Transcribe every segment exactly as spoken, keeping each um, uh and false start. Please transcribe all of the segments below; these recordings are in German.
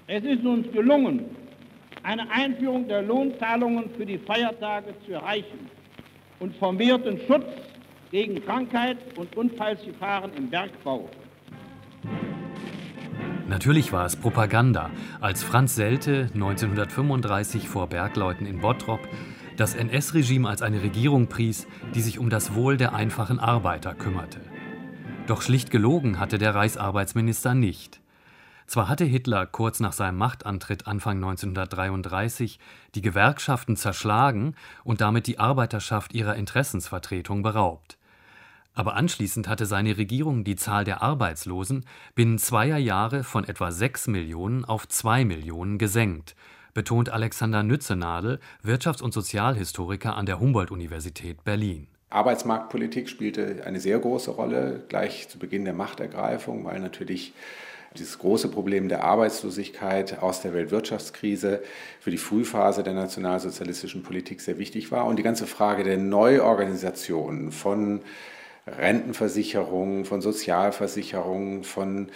Es ist uns gelungen, eine Einführung der Lohnzahlungen für die Feiertage zu erreichen und vermehrten Schutz gegen Krankheit und Unfallgefahren im Bergbau. Natürlich war es Propaganda, als Franz Seldte neunzehnhundertfünfunddreißig vor Bergleuten in Bottrop das N S-Regime als eine Regierung pries, die sich um das Wohl der einfachen Arbeiter kümmerte. Doch schlicht gelogen hatte der Reichsarbeitsminister nicht. Zwar hatte Hitler kurz nach seinem Machtantritt Anfang neunzehnhundertdreiunddreißig die Gewerkschaften zerschlagen und damit die Arbeiterschaft ihrer Interessensvertretung beraubt. Aber anschließend hatte seine Regierung die Zahl der Arbeitslosen binnen zweier Jahre von etwa sechs Millionen auf zwei Millionen gesenkt, betont Alexander Nützenadel, Wirtschafts- und Sozialhistoriker an der Humboldt-Universität Berlin. Arbeitsmarktpolitik spielte eine sehr große Rolle, gleich zu Beginn der Machtergreifung, weil natürlich dieses große Problem der Arbeitslosigkeit aus der Weltwirtschaftskrise für die Frühphase der nationalsozialistischen Politik sehr wichtig war. Und die ganze Frage der Neuorganisation von Rentenversicherung, von Sozialversicherung, von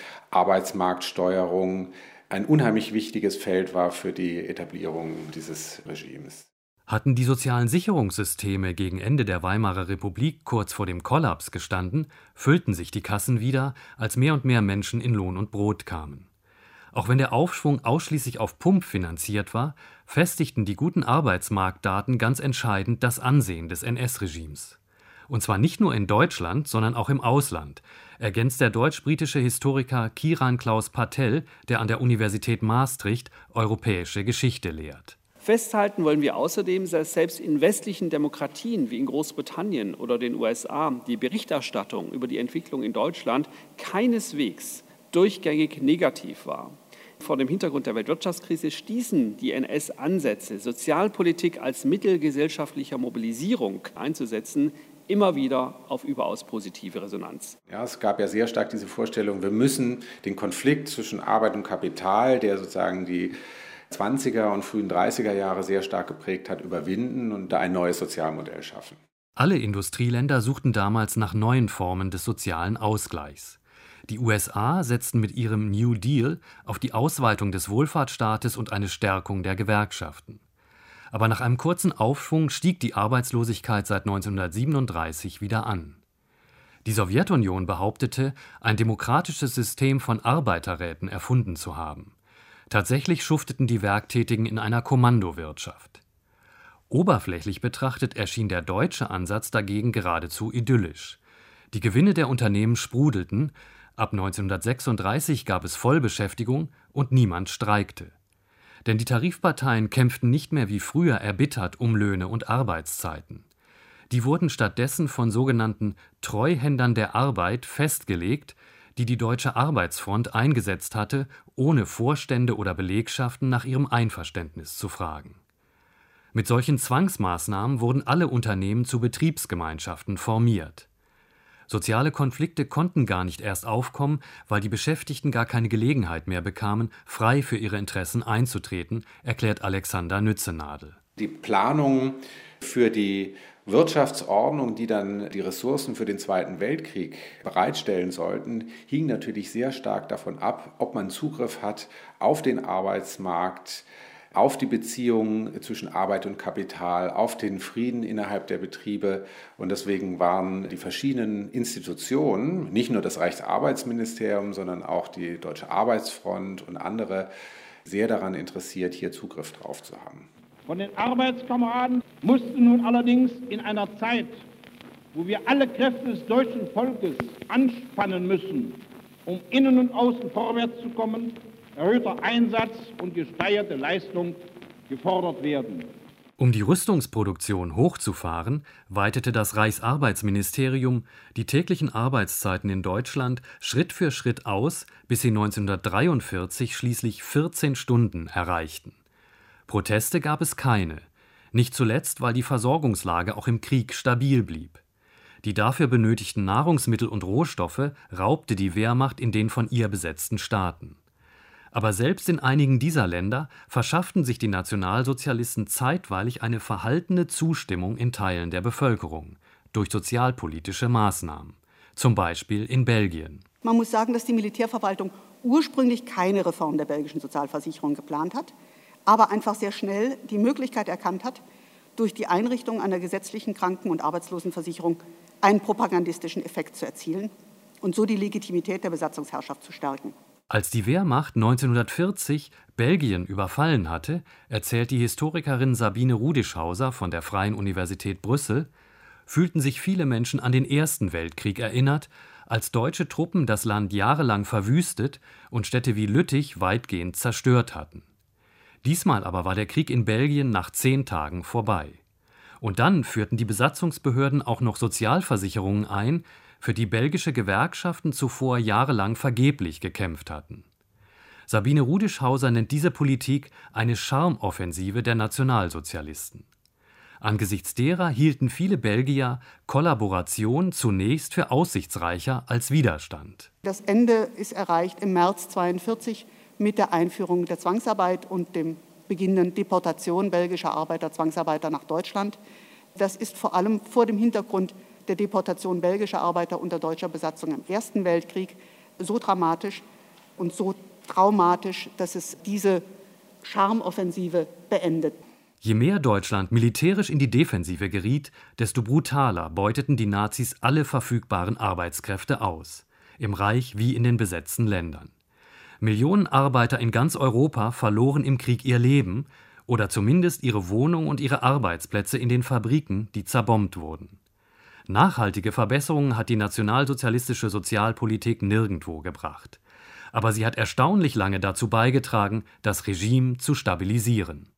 Arbeitsmarktsteuerung ein unheimlich wichtiges Feld war für die Etablierung dieses Regimes. Hatten die sozialen Sicherungssysteme gegen Ende der Weimarer Republik kurz vor dem Kollaps gestanden, füllten sich die Kassen wieder, als mehr und mehr Menschen in Lohn und Brot kamen. Auch wenn der Aufschwung ausschließlich auf Pump finanziert war, festigten die guten Arbeitsmarktdaten ganz entscheidend das Ansehen des N S-Regimes. Und zwar nicht nur in Deutschland, sondern auch im Ausland, ergänzt der deutsch-britische Historiker Kiran Klaus Patel, der an der Universität Maastricht europäische Geschichte lehrt. Festhalten wollen wir außerdem, dass selbst in westlichen Demokratien wie in Großbritannien oder den U S A die Berichterstattung über die Entwicklung in Deutschland keineswegs durchgängig negativ war. Vor dem Hintergrund der Weltwirtschaftskrise stießen die N S-Ansätze, Sozialpolitik als Mittel gesellschaftlicher Mobilisierung einzusetzen, immer wieder auf überaus positive Resonanz. Ja, es gab ja sehr stark diese Vorstellung, wir müssen den Konflikt zwischen Arbeit und Kapital, der sozusagen die zwanziger und frühen dreißiger Jahre sehr stark geprägt hat, überwinden und da ein neues Sozialmodell schaffen. Alle Industrieländer suchten damals nach neuen Formen des sozialen Ausgleichs. Die U S A setzten mit ihrem New Deal auf die Ausweitung des Wohlfahrtsstaates und eine Stärkung der Gewerkschaften. Aber nach einem kurzen Aufschwung stieg die Arbeitslosigkeit seit neunzehnhundertsiebenunddreißig wieder an. Die Sowjetunion behauptete, ein demokratisches System von Arbeiterräten erfunden zu haben. Tatsächlich schufteten die Werktätigen in einer Kommandowirtschaft. Oberflächlich betrachtet erschien der deutsche Ansatz dagegen geradezu idyllisch. Die Gewinne der Unternehmen sprudelten, ab neunzehnhundertsechsunddreißig gab es Vollbeschäftigung und niemand streikte. Denn die Tarifparteien kämpften nicht mehr wie früher erbittert um Löhne und Arbeitszeiten. Die wurden stattdessen von sogenannten Treuhändern der Arbeit festgelegt, die die Deutsche Arbeitsfront eingesetzt hatte, ohne Vorstände oder Belegschaften nach ihrem Einverständnis zu fragen. Mit solchen Zwangsmaßnahmen wurden alle Unternehmen zu Betriebsgemeinschaften formiert. Soziale Konflikte konnten gar nicht erst aufkommen, weil die Beschäftigten gar keine Gelegenheit mehr bekamen, frei für ihre Interessen einzutreten, erklärt Alexander Nützenadel. Die Planung für die Wirtschaftsordnung, die dann die Ressourcen für den Zweiten Weltkrieg bereitstellen sollten, hing natürlich sehr stark davon ab, ob man Zugriff hat auf den Arbeitsmarkt, auf die Beziehungen zwischen Arbeit und Kapital, auf den Frieden innerhalb der Betriebe. Und deswegen waren die verschiedenen Institutionen, nicht nur das Reichsarbeitsministerium, sondern auch die Deutsche Arbeitsfront und andere, sehr daran interessiert, hier Zugriff drauf zu haben. Von den Arbeitskameraden mussten nun allerdings in einer Zeit, wo wir alle Kräfte des deutschen Volkes anspannen müssen, um innen und außen vorwärts zu kommen, erhöhter Einsatz und gesteigerte Leistung gefordert werden. Um die Rüstungsproduktion hochzufahren, weitete das Reichsarbeitsministerium die täglichen Arbeitszeiten in Deutschland Schritt für Schritt aus, bis sie neunzehnhundertdreiundvierzig schließlich vierzehn Stunden erreichten. Proteste gab es keine, nicht zuletzt, weil die Versorgungslage auch im Krieg stabil blieb. Die dafür benötigten Nahrungsmittel und Rohstoffe raubte die Wehrmacht in den von ihr besetzten Staaten. Aber selbst in einigen dieser Länder verschafften sich die Nationalsozialisten zeitweilig eine verhaltene Zustimmung in Teilen der Bevölkerung durch sozialpolitische Maßnahmen, zum Beispiel in Belgien. Man muss sagen, dass die Militärverwaltung ursprünglich keine Reform der belgischen Sozialversicherung geplant hat, aber einfach sehr schnell die Möglichkeit erkannt hat, durch die Einrichtung einer gesetzlichen Kranken- und Arbeitslosenversicherung einen propagandistischen Effekt zu erzielen und so die Legitimität der Besatzungsherrschaft zu stärken. Als die Wehrmacht neunzehnhundertvierzig Belgien überfallen hatte, erzählt die Historikerin Sabine Rudischhauser von der Freien Universität Brüssel, fühlten sich viele Menschen an den Ersten Weltkrieg erinnert, als deutsche Truppen das Land jahrelang verwüstet und Städte wie Lüttich weitgehend zerstört hatten. Diesmal aber war der Krieg in Belgien nach zehn Tagen vorbei. Und dann führten die Besatzungsbehörden auch noch Sozialversicherungen ein, für die belgische Gewerkschaften zuvor jahrelang vergeblich gekämpft hatten. Sabine Rudischhauser nennt diese Politik eine Charmoffensive der Nationalsozialisten. Angesichts derer hielten viele Belgier Kollaboration zunächst für aussichtsreicher als Widerstand. Das Ende ist erreicht im März neunzehnhundertzweiundvierzig mit der Einführung der Zwangsarbeit und dem beginnenden Deportation belgischer Arbeiter, Zwangsarbeiter nach Deutschland. Das ist vor allem vor dem Hintergrund der Deportation belgischer Arbeiter unter deutscher Besatzung im Ersten Weltkrieg so dramatisch und so traumatisch, dass es diese Charmoffensive beendet. Je mehr Deutschland militärisch in die Defensive geriet, desto brutaler beuteten die Nazis alle verfügbaren Arbeitskräfte aus, im Reich wie in den besetzten Ländern. Millionen Arbeiter in ganz Europa verloren im Krieg ihr Leben oder zumindest ihre Wohnung und ihre Arbeitsplätze in den Fabriken, die zerbombt wurden. Nachhaltige Verbesserungen hat die nationalsozialistische Sozialpolitik nirgendwo gebracht. Aber sie hat erstaunlich lange dazu beigetragen, das Regime zu stabilisieren.